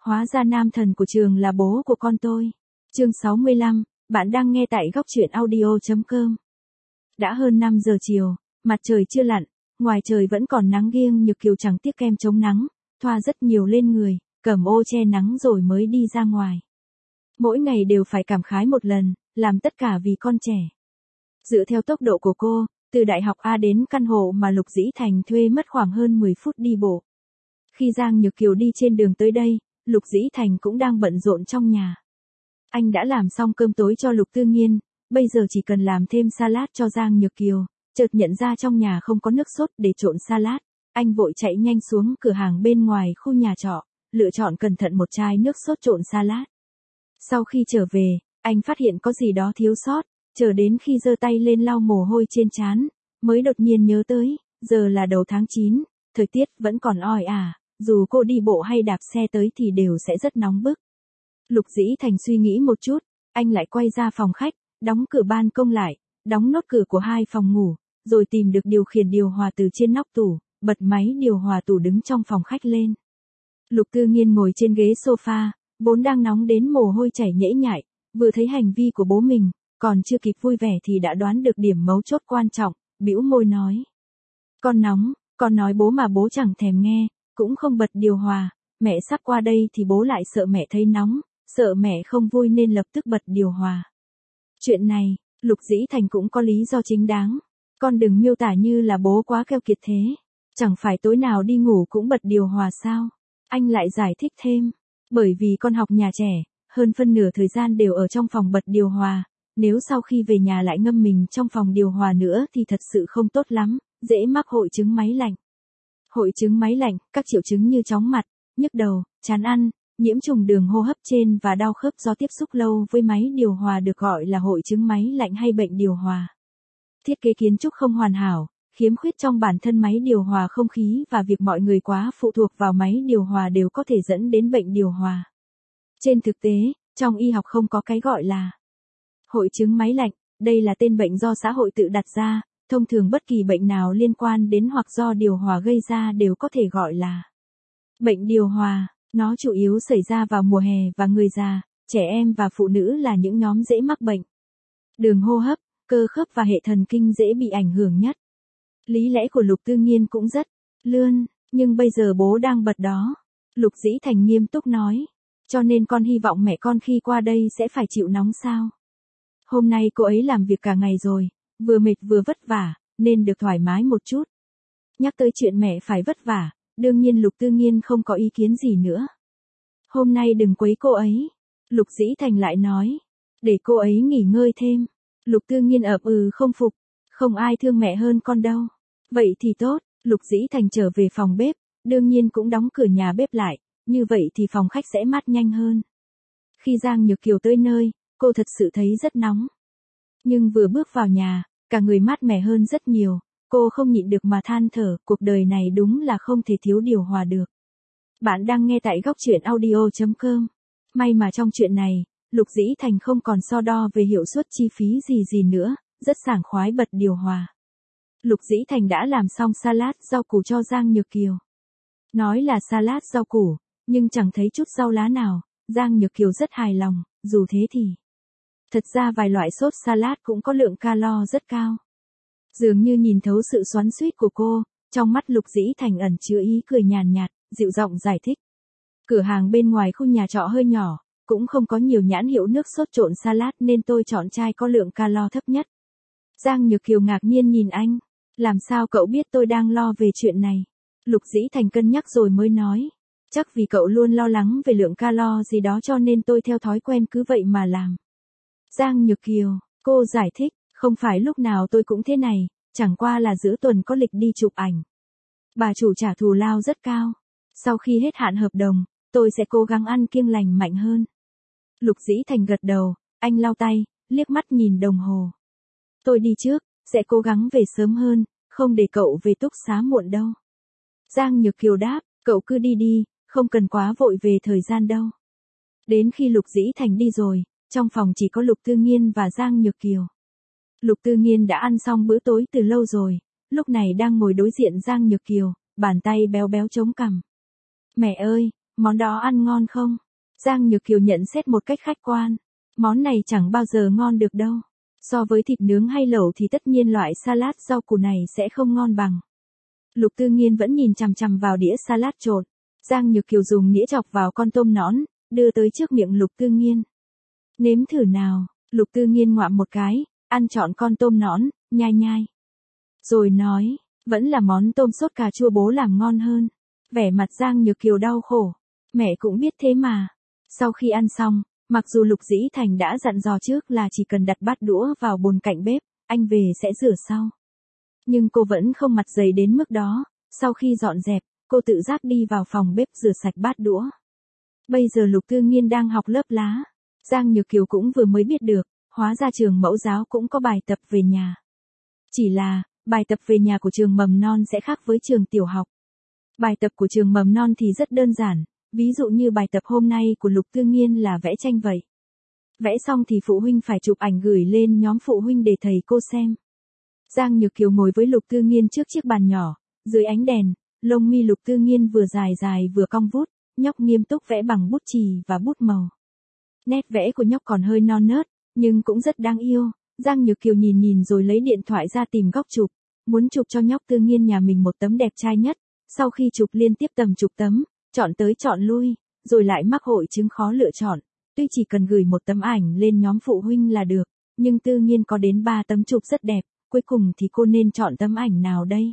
Hóa ra nam thần của trường là bố của con tôi. Chương 65, bạn đang nghe tại góc truyện audio.com. Đã hơn 5 giờ chiều, mặt trời chưa lặn, ngoài trời vẫn còn nắng giêng. Nhược Kiều chẳng tiếc kem chống nắng, thoa rất nhiều lên người, cầm ô che nắng rồi mới đi ra ngoài. Mỗi ngày đều phải cảm khái một lần, làm tất cả vì con trẻ. Dựa theo tốc độ của cô, từ đại học A đến căn hộ mà Lục Dĩ Thành thuê mất khoảng hơn 10 phút đi bộ. Khi Giang Nhược Kiều đi trên đường tới đây, Lục Dĩ Thành cũng đang bận rộn trong nhà. Anh đã làm xong cơm tối cho Lục Tư Nghiên, bây giờ chỉ cần làm thêm salad cho Giang Nhược Kiều. Chợt nhận ra trong nhà không có nước sốt để trộn salad, anh vội chạy nhanh xuống cửa hàng bên ngoài khu nhà trọ, lựa chọn cẩn thận một chai nước sốt trộn salad. Sau khi trở về, anh phát hiện có gì đó thiếu sót, chờ đến khi giơ tay lên lau mồ hôi trên trán, mới đột nhiên nhớ tới, giờ là đầu tháng 9, thời tiết vẫn còn oi ả, dù cô đi bộ hay đạp xe tới thì đều sẽ rất nóng bức. Lục Dĩ Thành suy nghĩ một chút, anh lại quay ra phòng khách, đóng cửa ban công lại, đóng nốt cửa của 2 phòng ngủ, rồi tìm được điều khiển điều hòa từ trên nóc tủ, bật máy điều hòa tủ đứng trong phòng khách lên. Lục Tư Nghiên ngồi trên ghế sofa, vốn đang nóng đến mồ hôi chảy nhễ nhại, vừa thấy hành vi của bố mình, còn chưa kịp vui vẻ thì đã đoán được điểm mấu chốt quan trọng, bĩu môi nói. Con nóng, con nói bố mà bố chẳng thèm nghe, cũng không bật điều hòa, mẹ sắp qua đây thì bố lại sợ mẹ thấy nóng, sợ mẹ không vui nên lập tức bật điều hòa. Chuyện này, Lục Dĩ Thành cũng có lý do chính đáng, con đừng miêu tả như là bố quá keo kiệt thế, chẳng phải tối nào đi ngủ cũng bật điều hòa sao? Anh lại giải thích thêm, bởi vì con học nhà trẻ, hơn phân nửa thời gian đều ở trong phòng bật điều hòa, nếu sau khi về nhà lại ngâm mình trong phòng điều hòa nữa thì thật sự không tốt lắm, dễ mắc hội chứng máy lạnh. Hội chứng máy lạnh, các triệu chứng như chóng mặt, nhức đầu, chán ăn, nhiễm trùng đường hô hấp trên và đau khớp do tiếp xúc lâu với máy điều hòa được gọi là hội chứng máy lạnh hay bệnh điều hòa. Thiết kế kiến trúc không hoàn hảo, khiếm khuyết trong bản thân máy điều hòa không khí và việc mọi người quá phụ thuộc vào máy điều hòa đều có thể dẫn đến bệnh điều hòa. Trên thực tế, trong y học không có cái gọi là hội chứng máy lạnh, đây là tên bệnh do xã hội tự đặt ra, thông thường bất kỳ bệnh nào liên quan đến hoặc do điều hòa gây ra đều có thể gọi là bệnh điều hòa. Nó chủ yếu xảy ra vào mùa hè và người già, trẻ em và phụ nữ là những nhóm dễ mắc bệnh đường hô hấp, cơ khớp và hệ thần kinh dễ bị ảnh hưởng nhất. Lý lẽ của Lục Tư Nghiên cũng rất lươn, nhưng bây giờ bố đang bật đó. Lục Dĩ Thành nghiêm túc nói, cho nên con hy vọng mẹ con khi qua đây sẽ phải chịu nóng sao. Hôm nay cô ấy làm việc cả ngày rồi, vừa mệt vừa vất vả, nên được thoải mái một chút. Nhắc tới chuyện mẹ phải vất vả, đương nhiên Lục Tư Nghiên không có ý kiến gì nữa. Hôm nay đừng quấy cô ấy. Lục Dĩ Thành lại nói, để cô ấy nghỉ ngơi thêm. Lục Tư Nghiên ậm không phục, không ai thương mẹ hơn con đâu. Vậy thì tốt, Lục Dĩ Thành trở về phòng bếp, đương nhiên cũng đóng cửa nhà bếp lại, như vậy thì phòng khách sẽ mát nhanh hơn. Khi Giang Nhược Kiều tới nơi, cô thật sự thấy rất nóng. Nhưng vừa bước vào nhà, cả người mát mẻ hơn rất nhiều. Cô không nhịn được mà than thở, cuộc đời này đúng là không thể thiếu điều hòa được. Bạn đang nghe tại góc truyện audio.com. May mà trong chuyện này, Lục Dĩ Thành không còn so đo về hiệu suất chi phí gì nữa, rất sảng khoái bật điều hòa. Lục Dĩ Thành đã làm xong salad rau củ cho Giang Nhược Kiều. Nói là salad rau củ, nhưng chẳng thấy chút rau lá nào, Giang Nhược Kiều rất hài lòng, dù thế thì. Thật ra vài loại sốt salad cũng có lượng calo rất cao. Dường như nhìn thấu sự xoắn xuýt của cô, trong mắt Lục Dĩ Thành ẩn chứa ý cười nhàn nhạt, dịu giọng giải thích. Cửa hàng bên ngoài khu nhà trọ hơi nhỏ, cũng không có nhiều nhãn hiệu nước sốt trộn salad nên tôi chọn chai có lượng calo thấp nhất. Giang Nhược Kiều ngạc nhiên nhìn anh, làm sao cậu biết tôi đang lo về chuyện này? Lục Dĩ Thành cân nhắc rồi mới nói, chắc vì cậu luôn lo lắng về lượng calo gì đó cho nên tôi theo thói quen cứ vậy mà làm. Giang Nhược Kiều, cô giải thích. Không phải lúc nào tôi cũng thế này, chẳng qua là giữa tuần có lịch đi chụp ảnh. Bà chủ trả thù lao rất cao. Sau khi hết hạn hợp đồng, tôi sẽ cố gắng ăn kiêng lành mạnh hơn. Lục Dĩ Thành gật đầu, anh lau tay, liếc mắt nhìn đồng hồ. Tôi đi trước, sẽ cố gắng về sớm hơn, không để cậu về túc xá muộn đâu. Giang Nhược Kiều đáp, cậu cứ đi đi, không cần quá vội về thời gian đâu. Đến khi Lục Dĩ Thành đi rồi, trong phòng chỉ có Lục Tư Nghiên và Giang Nhược Kiều. Lục Tư Nghiên đã ăn xong bữa tối từ lâu rồi, lúc này đang ngồi đối diện Giang Nhược Kiều, bàn tay béo béo chống cằm. Mẹ ơi, Món đó ăn ngon không? Giang Nhược Kiều nhận xét một cách khách quan. Món này chẳng bao giờ ngon được đâu. So với thịt nướng hay lẩu thì tất nhiên loại salad rau củ này sẽ không ngon bằng. Lục Tư Nghiên vẫn nhìn chằm chằm vào đĩa salad trộn. Giang Nhược Kiều dùng nĩa chọc vào con tôm nõn, đưa tới trước miệng Lục Tư Nghiên. Nếm thử nào, Lục Tư Nghiên ngoạm một cái, ăn trọn con tôm nõn, nhai nhai. Rồi nói, vẫn là món tôm sốt cà chua bố làm ngon hơn. Vẻ mặt Giang Nhược Kiều đau khổ. Mẹ cũng biết thế mà. Sau khi ăn xong, mặc dù Lục Dĩ Thành đã dặn dò trước là chỉ cần đặt bát đũa vào bồn cạnh bếp, anh về sẽ rửa sau. Nhưng cô vẫn không mặt dày đến mức đó. Sau khi dọn dẹp, cô tự giác đi vào phòng bếp rửa sạch bát đũa. Bây giờ Lục Tư Nghiên đang học lớp lá. Giang Nhược Kiều cũng vừa mới biết được, hóa ra trường mẫu giáo cũng có bài tập về nhà. Chỉ là, bài tập về nhà của trường mầm non sẽ khác với trường tiểu học. Bài tập của trường mầm non thì rất đơn giản, ví dụ như bài tập hôm nay của Lục Tư Nghiên là vẽ tranh vậy. Vẽ xong thì phụ huynh phải chụp ảnh gửi lên nhóm phụ huynh để thầy cô xem. Giang Nhược Kiều ngồi với Lục Tư Nghiên trước chiếc bàn nhỏ, dưới ánh đèn, lông mi Lục Tư Nghiên vừa dài dài vừa cong vút, nhóc nghiêm túc vẽ bằng bút chì và bút màu. Nét vẽ của nhóc còn hơi non nớt, nhưng cũng rất đáng yêu. Giang Nhược Kiều nhìn nhìn rồi lấy điện thoại ra tìm góc chụp, muốn chụp cho nhóc Tư Nghiên nhà mình một tấm đẹp trai nhất. Sau khi chụp liên tiếp tầm chục tấm, chọn tới chọn lui, rồi lại mắc hội chứng khó lựa chọn. Tuy chỉ cần gửi một tấm ảnh lên nhóm phụ huynh là được, nhưng Tư Nghiên có đến 3 tấm chụp rất đẹp, cuối cùng thì cô nên chọn tấm ảnh nào đây?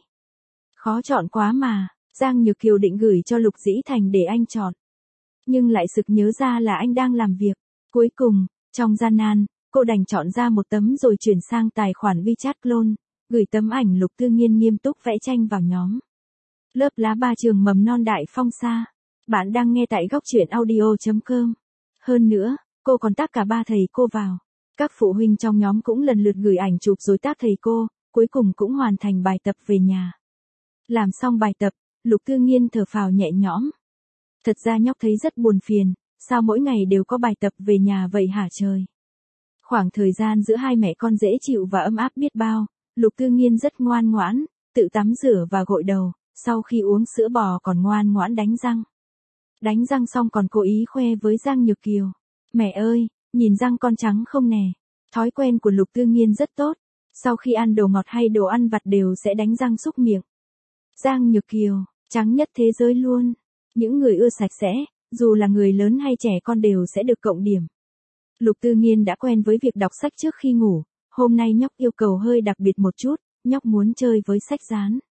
Khó chọn quá mà, Giang Nhược Kiều định gửi cho Lục Dĩ Thành để anh chọn. Nhưng lại sực nhớ ra là anh đang làm việc. Cuối cùng, trong gian nan, cô đành chọn ra một tấm rồi chuyển sang tài khoản WeChat clone, gửi tấm ảnh Lục Tư Nghiên nghiêm túc vẽ tranh vào nhóm. Lớp lá 3 trường mầm non Đại Phong Sa. Bạn đang nghe tại góc truyện audio.com. Hơn nữa, cô còn tag cả 3 thầy cô vào. Các phụ huynh trong nhóm cũng lần lượt gửi ảnh chụp rồi tag thầy cô, cuối cùng cũng hoàn thành bài tập về nhà. Làm xong bài tập, Lục Tư Nghiên thở phào nhẹ nhõm. Thật ra nhóc thấy rất buồn phiền, sao mỗi ngày đều có bài tập về nhà vậy hả trời? Khoảng thời gian giữa hai mẹ con dễ chịu và ấm áp biết bao, Lục Tư Nghiên rất ngoan ngoãn, tự tắm rửa và gội đầu, sau khi uống sữa bò còn ngoan ngoãn đánh răng. Đánh răng xong còn cố ý khoe với Giang Nhược Kiều. Mẹ ơi, nhìn răng con trắng không nè. Thói quen của Lục Tư Nghiên rất tốt. Sau khi ăn đồ ngọt hay đồ ăn vặt đều sẽ đánh răng súc miệng. Giang Nhược Kiều, trắng nhất thế giới luôn. Những người ưa sạch sẽ, dù là người lớn hay trẻ con đều sẽ được cộng điểm. Lục Tư Nghiên đã quen với việc đọc sách trước khi ngủ. Hôm nay nhóc yêu cầu hơi đặc biệt một chút, nhóc muốn chơi với sách dán.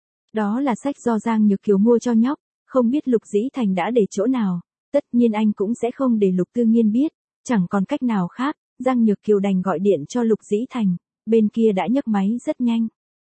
Đó là sách do Giang Nhược Kiều mua cho nhóc, không biết Lục Dĩ Thành đã để chỗ nào, tất nhiên anh cũng sẽ không để Lục Tư Nghiên biết, chẳng còn cách nào khác, Giang Nhược Kiều đành gọi điện cho Lục Dĩ Thành, bên kia đã nhấc máy rất nhanh.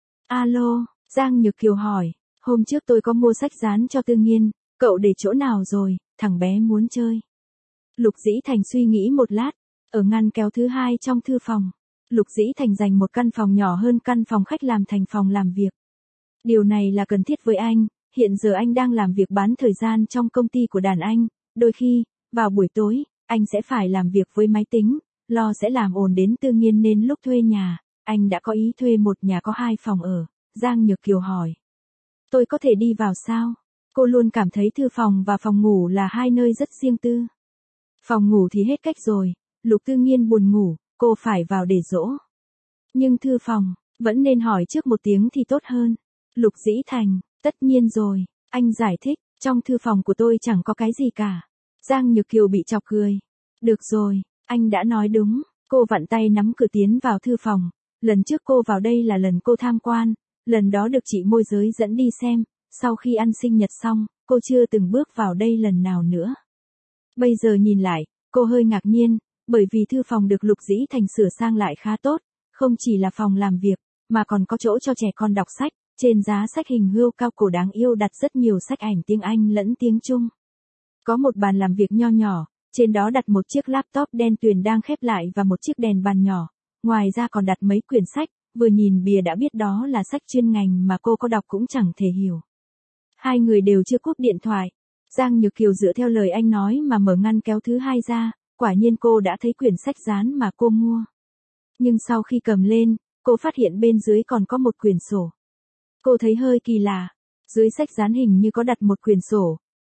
Alo, Giang Nhược Kiều hỏi, hôm trước tôi có mua sách dán cho Tư Nghiên, cậu để chỗ nào rồi, thằng bé muốn chơi. Lục Dĩ Thành suy nghĩ một lát, ở ngăn kéo thứ 2 trong thư phòng. Lục Dĩ Thành dành một căn phòng nhỏ hơn căn phòng khách làm thành phòng làm việc. Điều này là cần thiết với anh, hiện giờ anh đang làm việc bán thời gian trong công ty của đàn anh, đôi khi, vào buổi tối, anh sẽ phải làm việc với máy tính, lo sẽ làm ồn đến Tư Nghiên nên lúc thuê nhà, anh đã có ý thuê một nhà có 2 phòng ở. Giang Nhược Kiều hỏi. Tôi có thể đi vào sao? Cô luôn cảm thấy thư phòng và phòng ngủ là hai nơi rất riêng tư. Phòng ngủ thì hết cách rồi, Lục Tư Nghiên buồn ngủ, cô phải vào để dỗ. Nhưng thư phòng, vẫn nên hỏi trước một tiếng thì tốt hơn. Lục Dĩ Thành, tất nhiên rồi, anh giải thích, trong thư phòng của tôi chẳng có cái gì cả. Giang Nhược Kiều bị chọc cười. Được rồi, anh đã nói đúng, cô vặn tay nắm cửa tiến vào thư phòng. Lần trước cô vào đây là lần cô tham quan, lần đó được chị môi giới dẫn đi xem, sau khi ăn sinh nhật xong, cô chưa từng bước vào đây lần nào nữa. Bây giờ nhìn lại, cô hơi ngạc nhiên, bởi vì thư phòng được Lục Dĩ Thành sửa sang lại khá tốt, không chỉ là phòng làm việc, mà còn có chỗ cho trẻ con đọc sách, trên giá sách hình hươu cao cổ đáng yêu đặt rất nhiều sách ảnh tiếng Anh lẫn tiếng Trung. Có một bàn làm việc nho nhỏ, trên đó đặt một chiếc laptop đen tuyền đang khép lại và một chiếc đèn bàn nhỏ, ngoài ra còn đặt mấy quyển sách, vừa nhìn bìa đã biết đó là sách chuyên ngành mà cô có đọc cũng chẳng thể hiểu. Hai người đều chưa cúp điện thoại. Giang Nhược Kiều dựa theo lời anh nói mà mở ngăn kéo thứ 2 ra, quả nhiên cô đã thấy quyển sách dán mà cô mua. Nhưng sau khi cầm lên, cô phát hiện bên dưới còn có một quyển sổ. Cô thấy hơi kỳ lạ, dưới sách dán hình như có đặt một quyển sổ,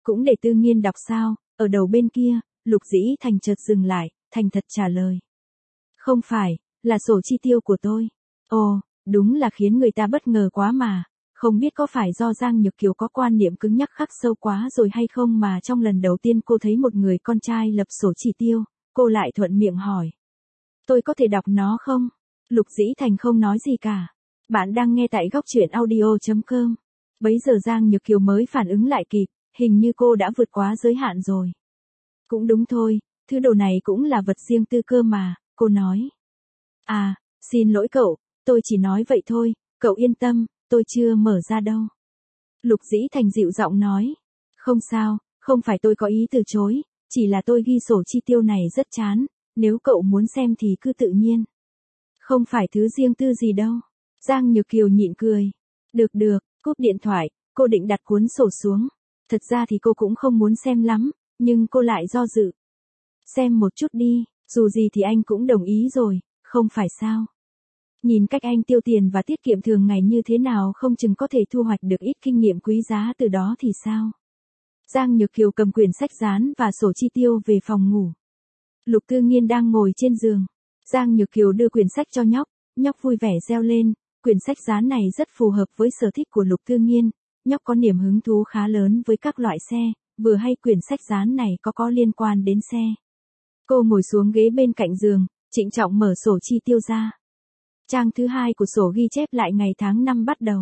Cũng để Tư Nghiên đọc sao? Ở đầu bên kia, Lục Dĩ Thành chợt dừng lại, thành thật trả lời. Không phải, là sổ chi tiêu của tôi. Ồ, đúng là khiến người ta bất ngờ quá mà. Không biết có phải do Giang Nhược Kiều có quan niệm cứng nhắc khắc sâu quá rồi hay không mà trong lần đầu tiên cô thấy một người con trai lập sổ chi tiêu, cô lại thuận miệng hỏi. Tôi có thể đọc nó không? Lục Dĩ Thành không nói gì cả. Bạn đang nghe tại góc truyện audio.com. Bấy giờ Giang Nhược Kiều mới phản ứng lại kịp, hình như cô đã vượt quá giới hạn rồi. Cũng đúng thôi, thứ đồ này cũng là vật riêng tư cơ mà, cô nói. À, xin lỗi cậu, tôi chỉ nói vậy thôi, cậu yên tâm, tôi chưa mở ra đâu. Lục Dĩ Thành dịu giọng nói. Không sao, không phải tôi có ý từ chối, chỉ là tôi ghi sổ chi tiêu này rất chán, nếu cậu muốn xem thì cứ tự nhiên. Không phải thứ riêng tư gì đâu. Giang Nhược Kiều nhịn cười. Được được, cúp điện thoại, cô định đặt cuốn sổ xuống. Thật ra thì cô cũng không muốn xem lắm, nhưng cô lại do dự. Xem một chút đi, dù gì thì anh cũng đồng ý rồi, không phải sao. Nhìn cách anh tiêu tiền và tiết kiệm thường ngày như thế nào không chừng có thể thu hoạch được ít kinh nghiệm quý giá từ đó thì sao. Giang Nhược Kiều cầm quyển sách dán và sổ chi tiêu về phòng ngủ. Lục Tư Nghiên đang ngồi trên giường. Giang Nhược Kiều đưa quyển sách cho nhóc, nhóc vui vẻ reo lên, quyển sách dán này rất phù hợp với sở thích của Lục Tư Nghiên, nhóc có niềm hứng thú khá lớn với các loại xe, vừa hay quyển sách dán này có liên quan đến xe. Cô ngồi xuống ghế bên cạnh giường, trịnh trọng mở sổ chi tiêu ra. Trang thứ 2 của sổ ghi chép lại ngày tháng năm bắt đầu.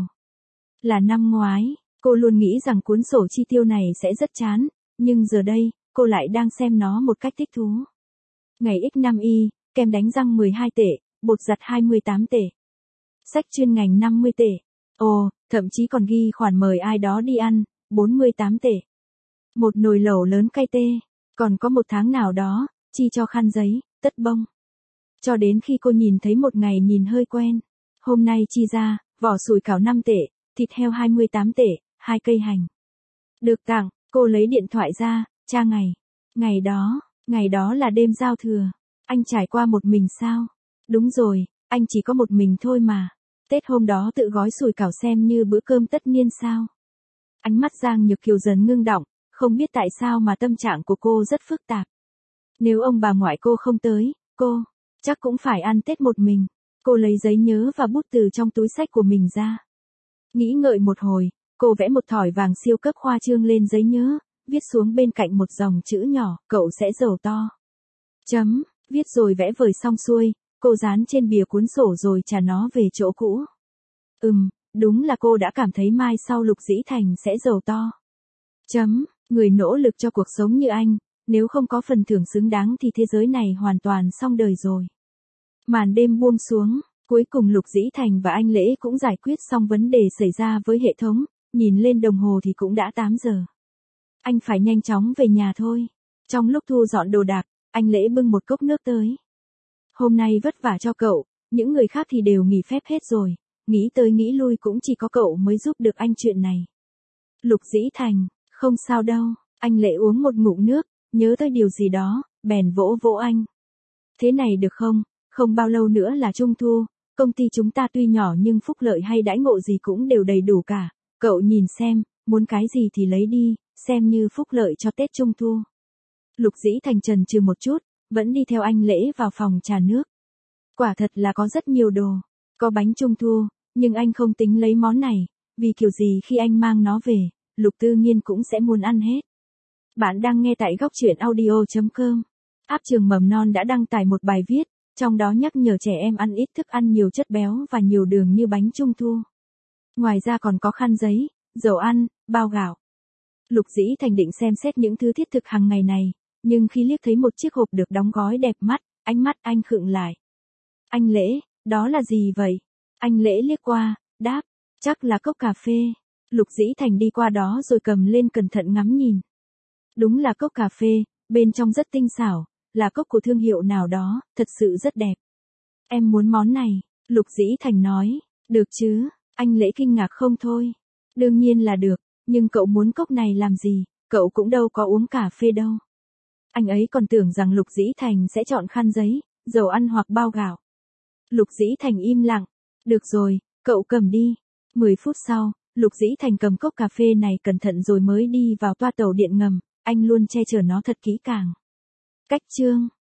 Là năm ngoái, cô luôn nghĩ rằng cuốn sổ chi tiêu này sẽ rất chán, nhưng giờ đây, cô lại đang xem nó một cách thích thú. Ngày X5Y, kem đánh răng 12 tệ, bột giặt 28 tệ. Sách chuyên ngành 50 tệ. Ồ, thậm chí còn ghi khoản mời ai đó đi ăn, 48 tệ. Một nồi lẩu lớn cay tê, còn có một tháng nào đó, chi cho khăn giấy, tất bông. Cho đến khi cô nhìn thấy một ngày nhìn hơi quen. Hôm nay chi ra, vỏ sủi cảo 5 tệ, thịt heo 28 tệ, 2 cây hành. Được tặng, cô lấy điện thoại ra, tra ngày. Ngày đó là đêm giao thừa. Anh trải qua một mình sao? Đúng rồi, anh chỉ có một mình thôi mà. Tết hôm đó tự gói sủi cảo xem như bữa cơm tất niên sao? Ánh mắt Giang Nhược Kiều dần ngưng đọng, không biết tại sao mà tâm trạng của cô rất phức tạp. Nếu ông bà ngoại cô không tới, cô chắc cũng phải ăn Tết một mình. Cô lấy giấy nhớ và bút từ trong túi xách của mình ra. Nghĩ ngợi một hồi, cô vẽ một thỏi vàng siêu cấp khoa trương lên giấy nhớ, viết xuống bên cạnh một dòng chữ nhỏ, cậu sẽ giàu to. Chấm, viết rồi vẽ vời xong xuôi, cô dán trên bìa cuốn sổ rồi trả nó về chỗ cũ. Đúng là cô đã cảm thấy mai sau Lục Dĩ Thành sẽ giàu to. Chấm, người nỗ lực cho cuộc sống như anh, nếu không có phần thưởng xứng đáng thì thế giới này hoàn toàn xong đời rồi. Màn đêm buông xuống, cuối cùng Lục Dĩ Thành và anh Lễ cũng giải quyết xong vấn đề xảy ra với hệ thống, nhìn lên đồng hồ thì cũng đã 8 giờ. Anh phải nhanh chóng về nhà thôi. Trong lúc thu dọn đồ đạc, anh Lễ bưng một cốc nước tới. Hôm nay vất vả cho cậu, những người khác thì đều nghỉ phép hết rồi, nghĩ tới nghĩ lui cũng chỉ có cậu mới giúp được anh chuyện này. Lục Dĩ Thành, không sao đâu, anh Lễ uống một ngụm nước, nhớ tới điều gì đó, bèn vỗ vỗ anh. Thế này được không, không bao lâu nữa là Trung Thu, công ty chúng ta tuy nhỏ nhưng phúc lợi hay đãi ngộ gì cũng đều đầy đủ cả, cậu nhìn xem, muốn cái gì thì lấy đi, xem như phúc lợi cho Tết Trung Thu. Lục Dĩ Thành chần chừ một chút, vẫn đi theo anh Lễ vào phòng trà nước. Quả thật là có rất nhiều đồ, có bánh Trung Thu, nhưng anh không tính lấy món này, vì kiểu gì khi anh mang nó về, Lục Tư Nghiên cũng sẽ muốn ăn hết. Bạn đang nghe tại góc truyện audio.com. App trường mầm non đã đăng tải một bài viết, trong đó nhắc nhở trẻ em ăn ít thức ăn nhiều chất béo và nhiều đường như bánh Trung Thu. Ngoài ra còn có khăn giấy, dầu ăn, bao gạo. Lục Dĩ Thành định xem xét những thứ thiết thực hàng ngày này, nhưng khi liếc thấy một chiếc hộp được đóng gói đẹp mắt, ánh mắt anh khựng lại. Anh Lễ, đó là gì vậy? Anh Lễ liếc qua, đáp, chắc là cốc cà phê. Lục Dĩ Thành đi qua đó rồi cầm lên cẩn thận ngắm nhìn. Đúng là cốc cà phê, bên trong rất tinh xảo, là cốc của thương hiệu nào đó, thật sự rất đẹp. Em muốn món này, Lục Dĩ Thành nói, được chứ, anh Lễ kinh ngạc không thôi. Đương nhiên là được, nhưng cậu muốn cốc này làm gì, cậu cũng đâu có uống cà phê đâu. Anh ấy còn tưởng rằng Lục Dĩ Thành sẽ chọn khăn giấy, dầu ăn hoặc bao gạo. Lục Dĩ Thành im lặng, được rồi, cậu cầm đi. 10 phút sau, Lục Dĩ Thành cầm cốc cà phê này cẩn thận rồi mới đi vào toa tàu điện ngầm, anh luôn che chở nó thật kỹ càng. Cách chương